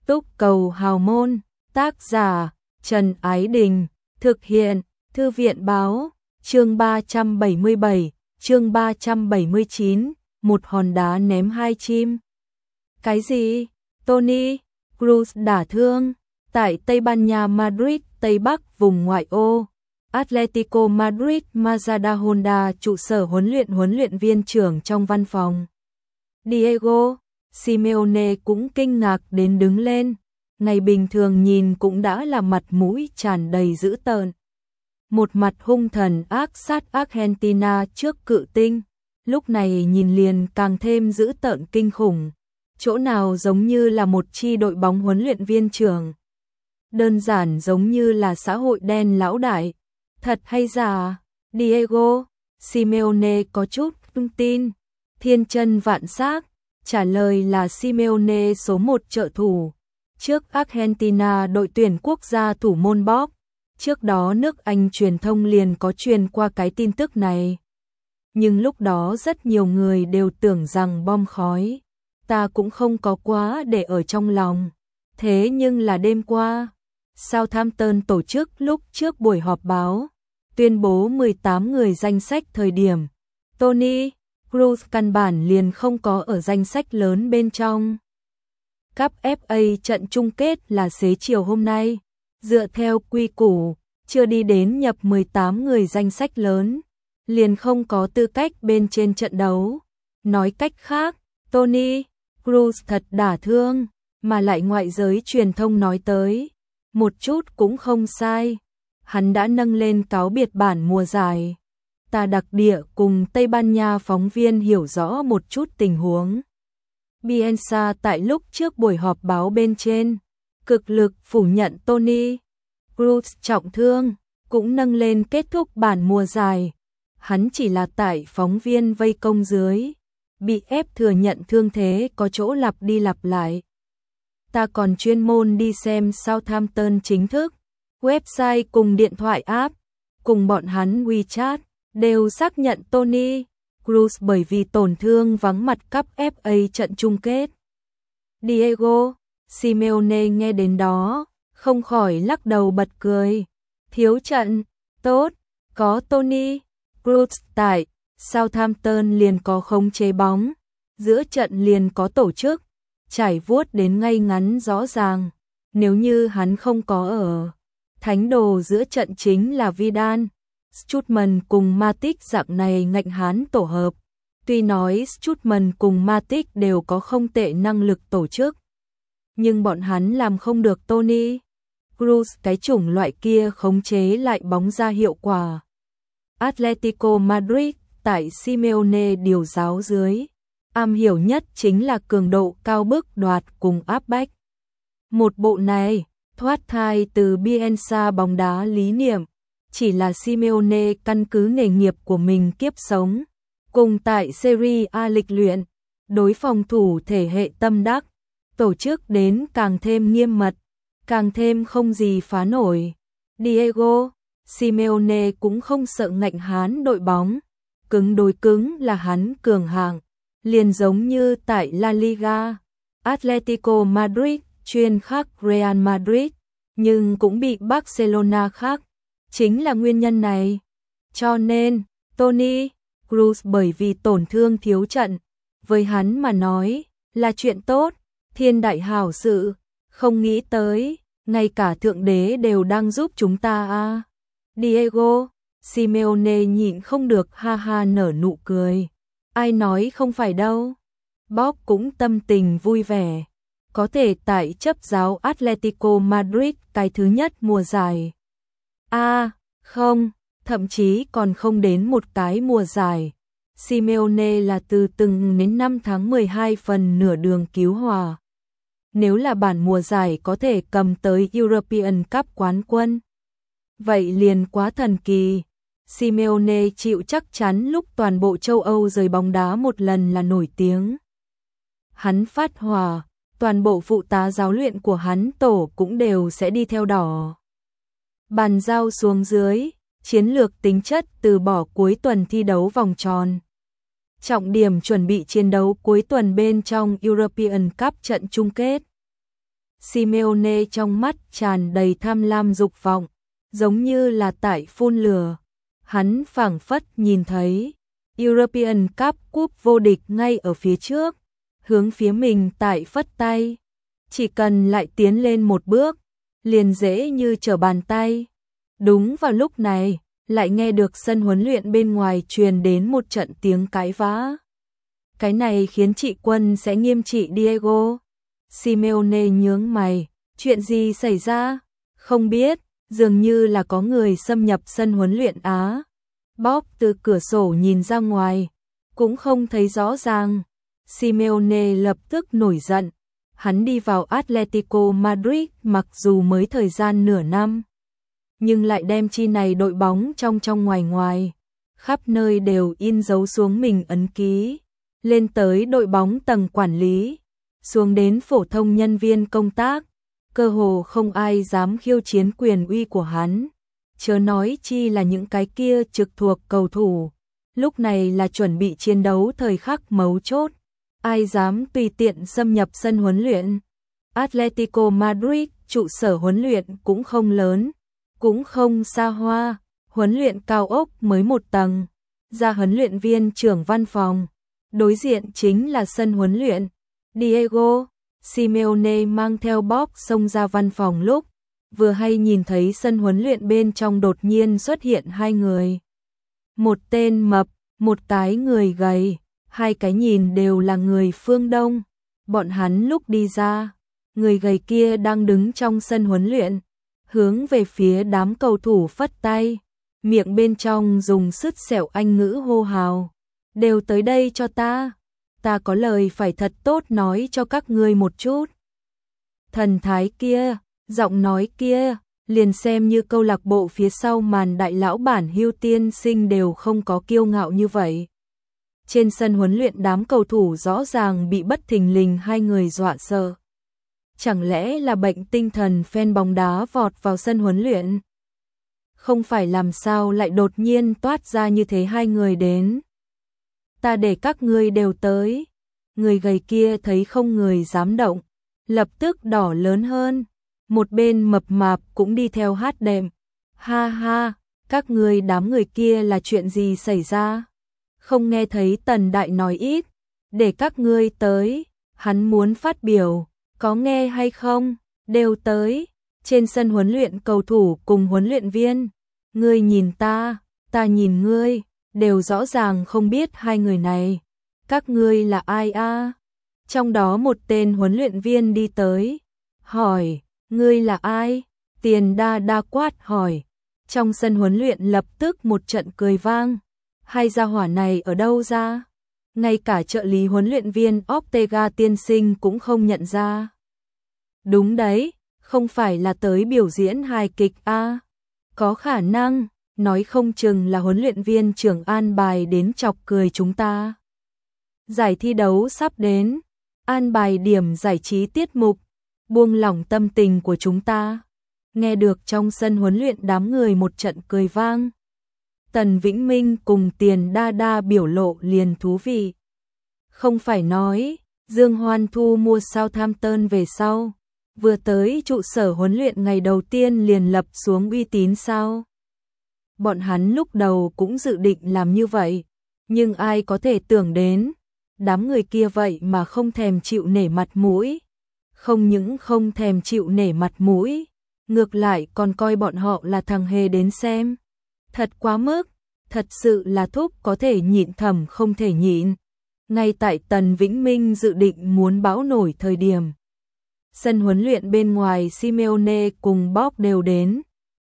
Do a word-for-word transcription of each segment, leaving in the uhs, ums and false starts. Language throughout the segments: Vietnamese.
Túc cầu hào môn, tác giả Trần Ái Đình, thực hiện Thư viện Báo, chương ba trăm bảy mươi bảy, chương ba trăm bảy mươi chín, một hòn đá ném hai chim. Cái gì? Toni Kroos đả thương. Tại Tây Ban Nha Madrid, Tây Bắc vùng ngoại ô, Atletico Madrid Majadahonda, trụ sở huấn luyện huấn luyện viên trưởng trong văn phòng. Diego Simeone cũng kinh ngạc đến đứng lên, ngày bình thường nhìn cũng đã là mặt mũi tràn đầy dữ tợn. Một mặt hung thần ác sát Argentina trước cự tinh, lúc này nhìn liền càng thêm dữ tợn kinh khủng, chỗ nào giống như là một chi đội bóng huấn luyện viên trưởng. Đơn giản giống như là xã hội đen lão đại. Thật hay giả? Diego Simeone có chút không tin. Thiên chân vạn xác, trả lời là Simeone số một trợ thủ trước Argentina đội tuyển quốc gia thủ môn bóp. Trước đó nước Anh truyền thông liền có truyền qua cái tin tức này. Nhưng lúc đó rất nhiều người đều tưởng rằng bom khói. Ta cũng không có quá để ở trong lòng. Thế nhưng là đêm qua, Southampton tổ chức lúc trước buổi họp báo, tuyên bố mười tám người danh sách thời điểm, Toni Kroos căn bản liền không có ở danh sách lớn bên trong. Cúp ép a trận chung kết là xế chiều hôm nay, dựa theo quy củ, chưa đi đến nhập mười tám người danh sách lớn, liền không có tư cách bên trên trận đấu. Nói cách khác, Toni Kroos thật đả thương, mà lại ngoại giới truyền thông nói tới, một chút cũng không sai. Hắn đã nâng lên cáo biệt bản mùa giải. Ta đặc địa cùng Tây Ban Nha phóng viên hiểu rõ một chút tình huống. Bielsa tại lúc trước buổi họp báo bên trên, cực lực phủ nhận Toni Kroos trọng thương, cũng nâng lên kết thúc bản mùa giải. Hắn chỉ là tại phóng viên vây công dưới, bị ép thừa nhận thương thế có chỗ lặp đi lặp lại. Ta còn chuyên môn đi xem Southampton chính thức, website cùng điện thoại app, cùng bọn hắn WeChat, đều xác nhận Toni Kroos bởi vì tổn thương vắng mặt cúp ép a trận chung kết. Diego Simeone nghe đến đó, không khỏi lắc đầu bật cười. Thiếu trận, tốt, có Toni Kroos tại, Southampton liền có khống chế bóng, giữa trận liền có tổ chức, trải vuốt đến ngay ngắn rõ ràng. Nếu như hắn không có ở, thánh đồ giữa trận chính là Vidal, Strootman cùng Matic dạng này ngạnh hán tổ hợp. Tuy nói Strootman cùng Matic đều có không tệ năng lực tổ chức, nhưng bọn hắn làm không được Toni Kroos cái chủng loại kia khống chế lại bóng ra hiệu quả. Atletico Madrid tại Simeone điều giáo dưới, am hiểu nhất chính là cường độ cao bức đoạt cùng áp bách. Một bộ này thoát thai từ Bielsa bóng đá lý niệm, chỉ là Simeone căn cứ nghề nghiệp của mình kiếp sống, cùng tại Serie A lịch luyện, đối phòng thủ thể hệ tâm đắc, tổ chức đến càng thêm nghiêm mật, càng thêm không gì phá nổi. Diego Simeone cũng không sợ ngạnh hán đội bóng, cứng đối cứng là hắn cường hạng, liền giống như tại La Liga, Atletico Madrid chuyên khắc Real Madrid, nhưng cũng bị Barcelona khắc. Chính là nguyên nhân này. Cho nên, Toni Kroos bởi vì tổn thương thiếu trận, với hắn mà nói, là chuyện tốt, thiên đại hảo sự, không nghĩ tới, ngay cả Thượng Đế đều đang giúp chúng ta à. Diego Simeone nhịn không được ha ha nở nụ cười. Ai nói không phải đâu. Bob cũng tâm tình vui vẻ, có thể tại chấp giáo Atletico Madrid cái thứ nhất mùa giải. À, không, thậm chí còn không đến một cái mùa giải. Simeone là từ từng đến năm tháng mười hai phần nửa đường cứu hòa. Nếu là bản mùa giải có thể cầm tới European Cup quán quân, vậy liền quá thần kỳ. Simeone chịu chắc chắn lúc toàn bộ châu Âu rời bóng đá một lần là nổi tiếng. Hắn phát hỏa, toàn bộ phụ tá giáo luyện của hắn tổ cũng đều sẽ đi theo đỏ. Bàn giao xuống dưới, chiến lược tính chất từ bỏ cuối tuần thi đấu vòng tròn. Trọng điểm chuẩn bị chiến đấu cuối tuần bên trong European Cup trận chung kết. Simeone trong mắt tràn đầy tham lam dục vọng, giống như là tại phun lửa. Hắn phảng phất nhìn thấy European Cup cúp vô địch ngay ở phía trước, hướng phía mình tại phất tay. Chỉ cần lại tiến lên một bước, liền dễ như trở bàn tay. Đúng vào lúc này, lại nghe được sân huấn luyện bên ngoài truyền đến một trận tiếng cãi vã. Cái này khiến chị Quân sẽ nghiêm trị Diego. Simeone nhướng mày, chuyện gì xảy ra? Không biết, dường như là có người xâm nhập sân huấn luyện Á. Bob từ cửa sổ nhìn ra ngoài, cũng không thấy rõ ràng. Simeone lập tức nổi giận. Hắn đi vào Atletico Madrid mặc dù mới thời gian nửa năm, nhưng lại đem chi này đội bóng trong trong ngoài ngoài, khắp nơi đều in dấu xuống mình ấn ký, lên tới đội bóng tầng quản lý, xuống đến phổ thông nhân viên công tác, cơ hồ không ai dám khiêu chiến quyền uy của hắn, chớ nói chi là những cái kia trực thuộc cầu thủ, lúc này là chuẩn bị chiến đấu thời khắc mấu chốt, ai dám tùy tiện xâm nhập sân huấn luyện. Atletico Madrid trụ sở huấn luyện cũng không lớn, cũng không xa hoa, huấn luyện cao ốc mới một tầng, ra huấn luyện viên trưởng văn phòng, đối diện chính là sân huấn luyện. Diego, Simeone mang theo Bob xông ra văn phòng lúc, vừa hay nhìn thấy sân huấn luyện bên trong đột nhiên xuất hiện hai người. Một tên mập, một cái người gầy, hai cái nhìn đều là người phương Đông. Bọn hắn lúc đi ra, người gầy kia đang đứng trong sân huấn luyện, hướng về phía đám cầu thủ phất tay, miệng bên trong dùng sứt sẹo Anh ngữ hô hào. Đều tới đây cho ta, ta có lời phải thật tốt nói cho các ngươi một chút. Thần thái kia, giọng nói kia, liền xem như câu lạc bộ phía sau màn đại lão bản Hưu tiên sinh đều không có kiêu ngạo như vậy. Trên sân huấn luyện đám cầu thủ rõ ràng bị bất thình lình hai người dọa sợ. Chẳng lẽ là bệnh tinh thần fan bóng đá vọt vào sân huấn luyện? Không phải làm sao lại đột nhiên toát ra như thế hai người đến. Ta để các ngươi đều tới. Người gầy kia thấy không người dám động, lập tức đỏ lớn hơn. Một bên mập mạp cũng đi theo hát đệm. Ha ha, các ngươi đám người kia là chuyện gì xảy ra? Không nghe thấy Tần Đại nói ít, để các ngươi tới, hắn muốn phát biểu, có nghe hay không? Đều tới. Trên sân huấn luyện cầu thủ cùng huấn luyện viên, ngươi nhìn ta, ta nhìn ngươi, đều rõ ràng không biết hai người này. Các ngươi là ai a? Trong đó một tên huấn luyện viên đi tới, hỏi, ngươi là ai? Tiền Đa Đa quát hỏi. Trong sân huấn luyện lập tức một trận cười vang. Hai gia hỏa này ở đâu ra? Ngay cả trợ lý huấn luyện viên Ortega tiên sinh cũng không nhận ra. Đúng đấy, không phải là tới biểu diễn hài kịch a? Có khả năng, nói không chừng là huấn luyện viên trưởng an bài đến chọc cười chúng ta. Giải thi đấu sắp đến, an bài điểm giải trí tiết mục, buông lỏng tâm tình của chúng ta. Nghe được trong sân huấn luyện đám người một trận cười vang. Tần Vĩnh Minh cùng Tiền Đa Đa biểu lộ liền thú vị. Không phải nói, Dương Hoan Thu mua Southampton về sau, vừa tới trụ sở huấn luyện ngày đầu tiên liền lập xuống uy tín sao? Bọn hắn lúc đầu cũng dự định làm như vậy, nhưng ai có thể tưởng đến, đám người kia vậy mà không thèm chịu nể mặt mũi. Không những không thèm chịu nể mặt mũi, ngược lại còn coi bọn họ là thằng hề đến xem. Thật quá mức, thật sự là thúc có thể nhịn thầm không thể nhịn. Ngay tại Tần Vĩnh Minh dự định muốn bão nổi thời điểm. Sân huấn luyện bên ngoài Simeone cùng Bob đều đến.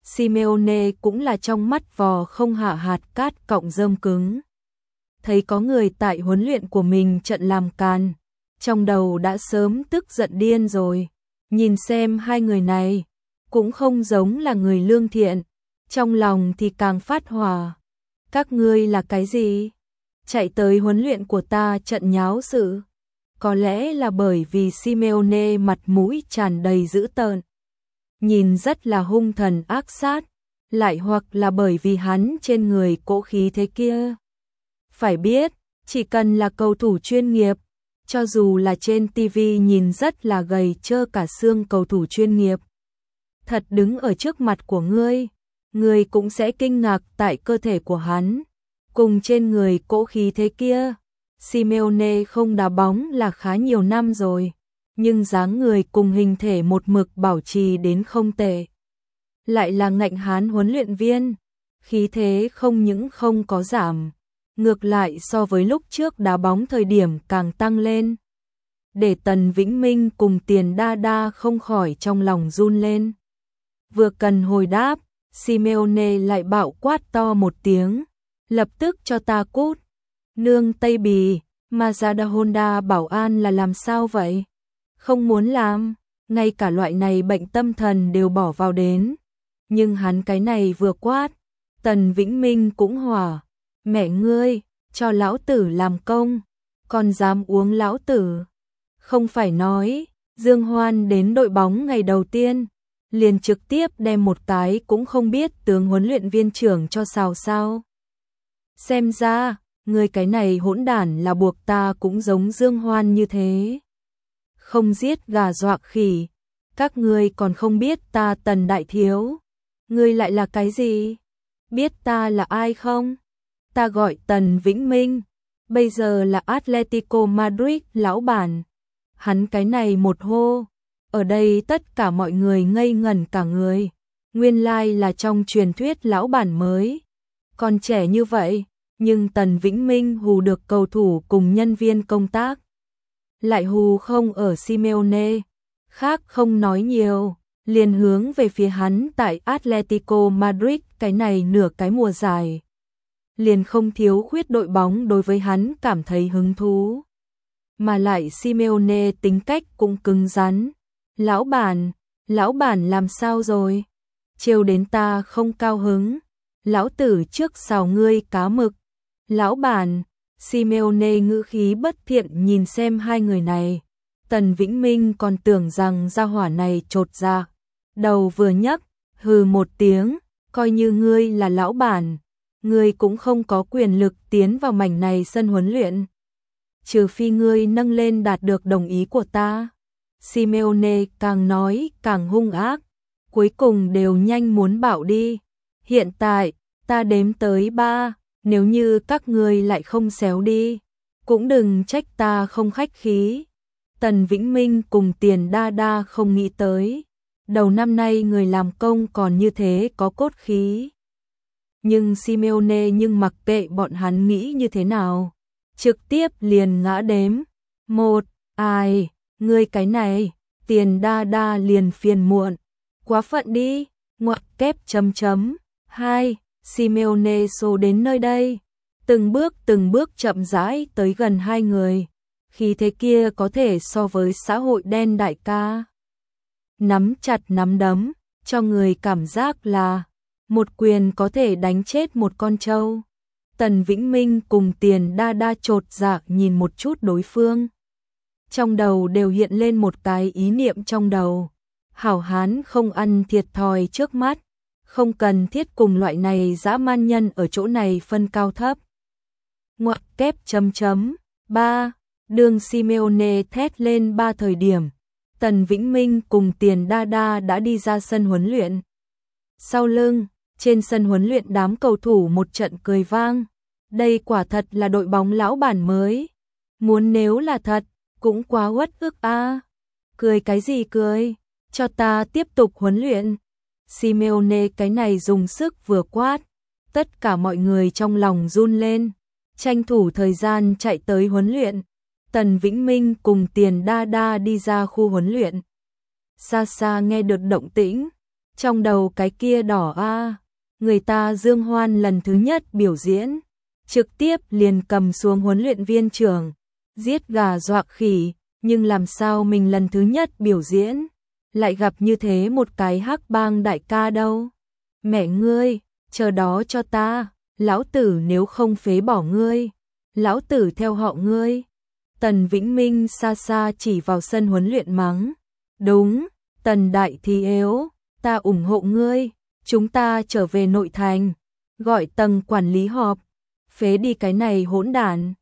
Simeone cũng là trong mắt vò không hạ hạt cát cọng rơm cứng. Thấy có người tại huấn luyện của mình trận làm càn, trong đầu đã sớm tức giận điên rồi. Nhìn xem hai người này, cũng không giống là người lương thiện, trong lòng thì càng phát hỏa. Các ngươi là cái gì? Chạy tới huấn luyện của ta trận nháo sự. Có lẽ là bởi vì Simeone mặt mũi tràn đầy dữ tợn, nhìn rất là hung thần ác sát, lại hoặc là bởi vì hắn trên người cỗ khí thế kia. Phải biết, chỉ cần là cầu thủ chuyên nghiệp, cho dù là trên ti vi nhìn rất là gầy trơ cả xương cầu thủ chuyên nghiệp. Thật đứng ở trước mặt của ngươi, ngươi cũng sẽ kinh ngạc tại cơ thể của hắn, cùng trên người cỗ khí thế kia. Simeone không đá bóng là khá nhiều năm rồi, nhưng dáng người cùng hình thể một mực bảo trì đến không tệ. Lại là ngạnh hán huấn luyện viên, khí thế không những không có giảm, ngược lại so với lúc trước đá bóng thời điểm càng tăng lên. Để Tần Vĩnh Minh cùng Tiền Đa Đa không khỏi trong lòng run lên. Vừa cần hồi đáp, Simeone lại bạo quát to một tiếng, lập tức cho ta cút. Nương Tây Bì, Mazda Honda bảo an là làm sao vậy? Không muốn làm, ngay cả loại này bệnh tâm thần đều bỏ vào đến. Nhưng hắn cái này vừa quát, Tần Vĩnh Minh cũng hỏa. Mẹ ngươi, cho lão tử làm công, còn dám uống lão tử. Không phải nói, Dương Hoan đến đội bóng ngày đầu tiên, liền trực tiếp đem một cái cũng không biết tướng huấn luyện viên trưởng cho xào sao. Xem ra, người cái này hỗn đản là buộc ta cũng giống Dương Hoan như thế. Không giết gà dọa khỉ, các ngươi còn không biết ta Tần đại thiếu. Ngươi lại là cái gì? Biết ta là ai không? Ta gọi Tần Vĩnh Minh, bây giờ là Atletico Madrid lão bản. Hắn cái này một hô, ở đây tất cả mọi người ngây ngẩn cả người. Nguyên lai là trong truyền thuyết lão bản mới. Còn trẻ như vậy, nhưng Tần Vĩnh Minh hù được cầu thủ cùng nhân viên công tác. Lại hù không ở Simeone, khác không nói nhiều, liền hướng về phía hắn tại Atletico Madrid cái này nửa cái mùa dài. Liền không thiếu khuyết đội bóng đối với hắn cảm thấy hứng thú. Mà lại Simeone tính cách cũng cứng rắn. Lão bản, lão bản làm sao rồi? Trêu đến ta không cao hứng. Lão tử trước xào ngươi cá mực. Lão bản, Simeone ngữ khí bất thiện nhìn xem hai người này. Tần Vĩnh Minh còn tưởng rằng gia hỏa này chột dạ. Đầu vừa nhấc, hừ một tiếng, coi như ngươi là lão bản. Ngươi cũng không có quyền lực tiến vào mảnh này sân huấn luyện. Trừ phi ngươi nâng lên đạt được đồng ý của ta. Simeone càng nói càng hung ác, cuối cùng đều nhanh muốn bảo đi. Hiện tại, ta đếm tới ba, nếu như các ngươi lại không xéo đi, cũng đừng trách ta không khách khí. Tần Vĩnh Minh cùng Tiền Đa Đa không nghĩ tới, đầu năm nay người làm công còn như thế có cốt khí. Nhưng Simeone nhưng mặc kệ bọn hắn nghĩ như thế nào, trực tiếp liền ngã đếm. Một, ai, ngươi cái này, Tiền Đa Đa liền phiền muộn. Quá phận đi, ngoặc kép chấm chấm. Hai, Simeone xô đến nơi đây, từng bước từng bước chậm rãi tới gần hai người. Khi thế kia có thể so với xã hội đen đại ca. Nắm chặt nắm đấm, cho người cảm giác là một quyền có thể đánh chết một con trâu. Tần Vĩnh Minh cùng Tiền Đa Đa chột dạ nhìn một chút đối phương. Trong đầu đều hiện lên một cái ý niệm trong đầu. Hảo hán không ăn thiệt thòi trước mắt, không cần thiết cùng loại này dã man nhân ở chỗ này phân cao thấp. Ngoặc kép chấm chấm. Ba, đường Simeone thét lên ba thời điểm. Tần Vĩnh Minh cùng Tiền Đa Đa đã đi ra sân huấn luyện. Sau lưng, trên sân huấn luyện đám cầu thủ một trận cười vang. Đây quả thật là đội bóng lão bản mới. Muốn nếu là thật, cũng quá uất ức a. À. Cười cái gì cười, cho ta tiếp tục huấn luyện. Simeone cái này dùng sức vừa quát, tất cả mọi người trong lòng run lên, tranh thủ thời gian chạy tới huấn luyện. Tần Vĩnh Minh cùng Tiền Đa Đa đi ra khu huấn luyện. Xa xa nghe được động tĩnh, trong đầu cái kia đỏ a, à. Người ta Dương Hoan lần thứ nhất biểu diễn, trực tiếp liền cầm xuống huấn luyện viên trưởng, giết gà dọa khỉ, nhưng làm sao mình lần thứ nhất biểu diễn, lại gặp như thế một cái hắc bang đại ca đâu. Mẹ ngươi, chờ đó cho ta, lão tử nếu không phế bỏ ngươi, lão tử theo họ ngươi. Tần Vĩnh Minh xa xa chỉ vào sân huấn luyện mắng. Đúng, Tần đại thì yếu, ta ủng hộ ngươi, chúng ta trở về nội thành, gọi tầng quản lý họp, phế đi cái này hỗn đản.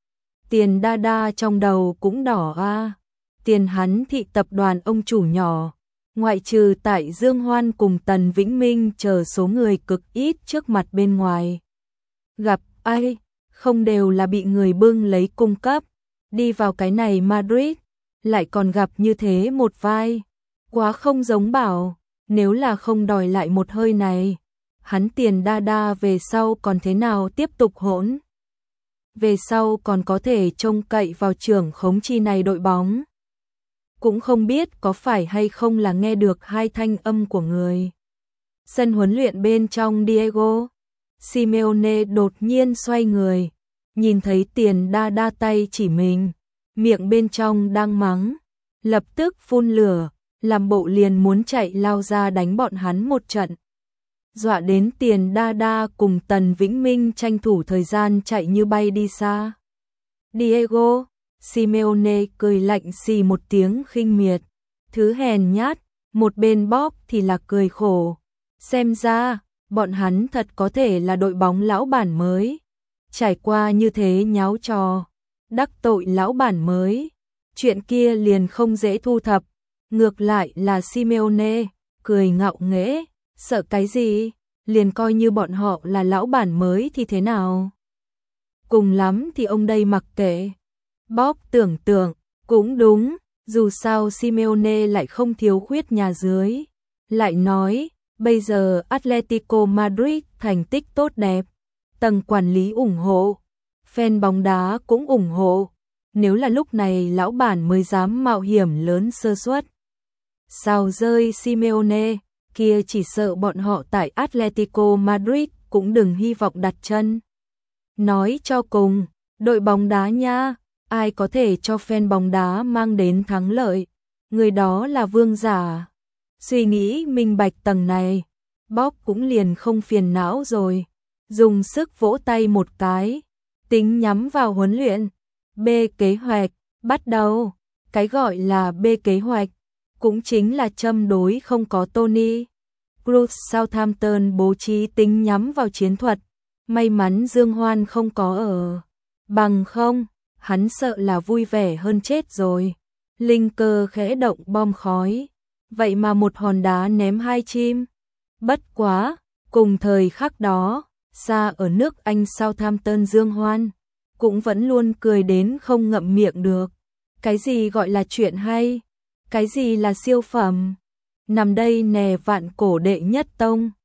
Tiền đa đa trong đầu cũng đỏ a. Tiền hắn thị tập đoàn ông chủ nhỏ, ngoại trừ tại Dương Hoan cùng Tần Vĩnh Minh chờ số người cực ít trước mặt bên ngoài. Gặp ai, không đều là bị người bưng lấy cung cấp, đi vào cái này Madrid, lại còn gặp như thế một vai. Quá không giống bảo, nếu là không đòi lại một hơi này, hắn Tiền đa đa về sau còn thế nào tiếp tục hỗn. Về sau còn có thể trông cậy vào trưởng khống chi này đội bóng. Cũng không biết có phải hay không là nghe được hai thanh âm của người. Sân huấn luyện bên trong Diego Simeone đột nhiên xoay người, nhìn thấy Tiền đa đa tay chỉ mình, miệng bên trong đang mắng, lập tức phun lửa, làm bộ liền muốn chạy lao ra đánh bọn hắn một trận. Dọa đến Tiền đa đa cùng Tần Vĩnh Minh tranh thủ thời gian chạy như bay đi xa. Diego Simeone cười lạnh xì một tiếng khinh miệt, thứ hèn nhát, một bên bóp thì là cười khổ. Xem ra, bọn hắn thật có thể là đội bóng lão bản mới. Trải qua như thế nháo trò, đắc tội lão bản mới, chuyện kia liền không dễ thu thập. Ngược lại là Simeone, cười ngạo nghễ, sợ cái gì, liền coi như bọn họ là lão bản mới thì thế nào. Cùng lắm thì ông đây mặc kệ. Bóp tưởng tượng, cũng đúng, dù sao Simeone lại không thiếu khuyết nhà dưới. Lại nói, bây giờ Atletico Madrid thành tích tốt đẹp, tầng quản lý ủng hộ, fan bóng đá cũng ủng hộ. Nếu là lúc này lão bản mới dám mạo hiểm lớn sơ suất, sao rơi Simeone, kia chỉ sợ bọn họ tại Atletico Madrid cũng đừng hy vọng đặt chân. Nói cho cùng, đội bóng đá nha, ai có thể cho fan bóng đá mang đến thắng lợi, người đó là vương giả. Suy nghĩ minh bạch tầng này, Bob cũng liền không phiền não rồi, dùng sức vỗ tay một cái, tính nhắm vào huấn luyện. B kế hoạch, bắt đầu. Cái gọi là B kế hoạch, cũng chính là châm đối không có Tony Cruz. Southampton bố trí tính nhắm vào chiến thuật, may mắn Dương Hoan không có ở, bằng không, hắn sợ là vui vẻ hơn chết rồi. Linh cơ khẽ động bom khói, vậy mà một hòn đá ném hai chim. Bất quá, cùng thời khắc đó, xa ở nước Anh Southampton Dương Hoan cũng vẫn luôn cười đến không ngậm miệng được. Cái gì gọi là chuyện hay? Cái gì là siêu phẩm? Nằm đây nè vạn cổ đệ nhất tông.